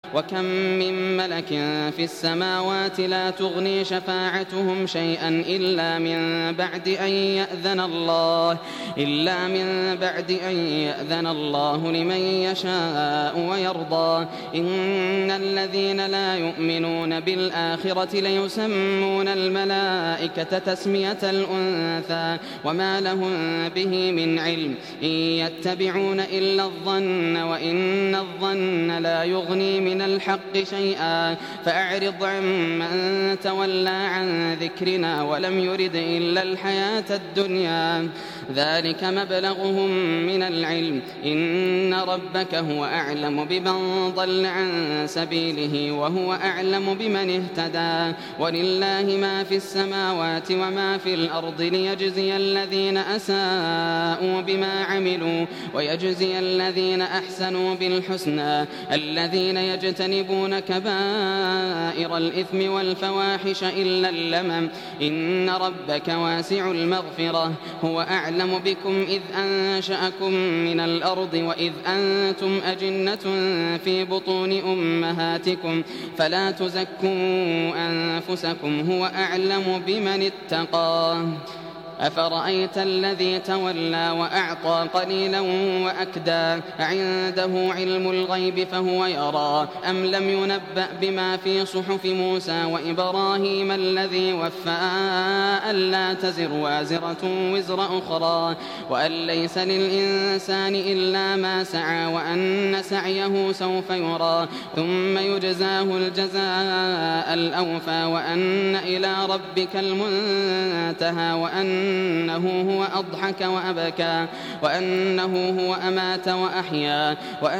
وكم من ملك في السماوات لا تغني شفاعتهم شيئا إلا من بعد أن يأذن الله لمن يشاء ويرضى. إن الذين لا يؤمنون بالآخرة ليسمون الملائكة تسمية الأنثى وما لهم به من علم، إن يتبعون إلا الظن وإن الظن لا يغني من الحق شيئا. فأعرض عمن تولى عن ذكرنا ولم يرد إلا الحياة الدنيا، ذلك مبلغهم من العلم. إن ربك هو أعلم بمن ضل عن سبيله وهو أعلم بمن اهتدى. ولله ما في السماوات وما في الأرض ليجزي الذين أساءوا بما عملوا ويجزي الذين أحسنوا بالحسنى، الذين يجتنبون كبائر الإثم والفواحش إلا اللمم. إن ربك واسع المغفرة، هو أعلم بكم إذ أنشأكم من الأرض وإذ أنتم أجنة في بطون أمهاتكم، فلا تزكوا أنفسكم، هو أعلم بمن اتقى. أفرأيت الذي تولى وأعطى قليلا وأكدى، عنده علم الغيب فهو يرى، أم لم ينبأ بما في صحف موسى وإبراهيم الذي وفى، ألا تزر وازرة وزر أخرى، وأن ليس للإنسان إلا ما سعى، وأن سعيه سوف يرى ثم يجزاه الجزاء الأوفى، وأن إلى ربك المنتهى، وأنه هو أضحك وأبكى، وأنه هو أمات وأحيا،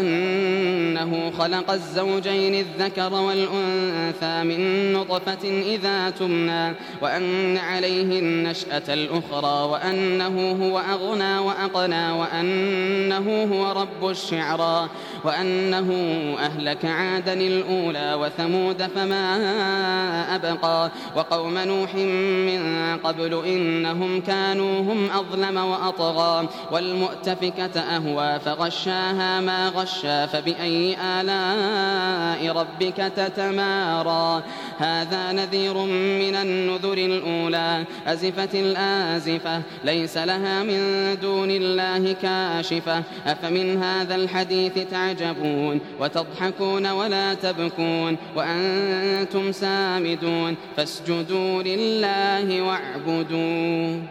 وأنه خلق الزوجين الذكر والأنثى من نطفة إذا تمنى، وأن عليه النشأة الأخرى، وأنه هو أغنى وأقنى، وأنه هو رب الشعرى، وأنه أهلك عادا الأولى وثمود فما أبقى، وقوم نوح من قبل إنهم كانوا هم أظلم وأطغى، والمؤتفكة أهوى فغشاها ما غشا، فبأي آلاء ربك تتمارى. هذا نذير من النذر الأولى، أزفت الآزفة، ليس لها من دون الله كاشفة، أفمن هذا الحديث تعجبون وتضحكون ولا تبكون وأنتم سامدون، فاسجدوا لله واعبدوا.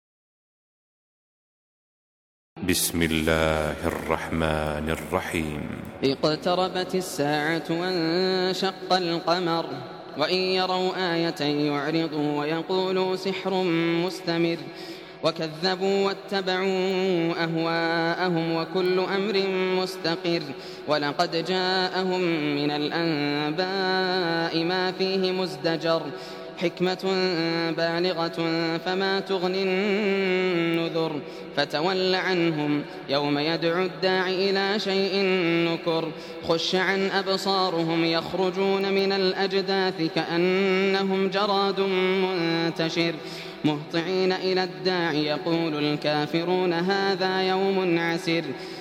بسم الله الرحمن الرحيم. اقتربت الساعة وانشق القمر، وإن يروا آية يعرضوا ويقولوا سحر مستمر، وكذبوا واتبعوا أهواءهم وكل أمر مستقر، ولقد جاءهم من الأنباء ما فيه مزدجر، حكمة بالغة فما تغني النذر، فتول عنهم يوم يدعو الداعي إلى شيء نكر، خش عن أبصارهم يخرجون من الأجداث كأنهم جراد منتشر، مهطعين إلى الداعي يقول الكافرون هذا يوم عسر.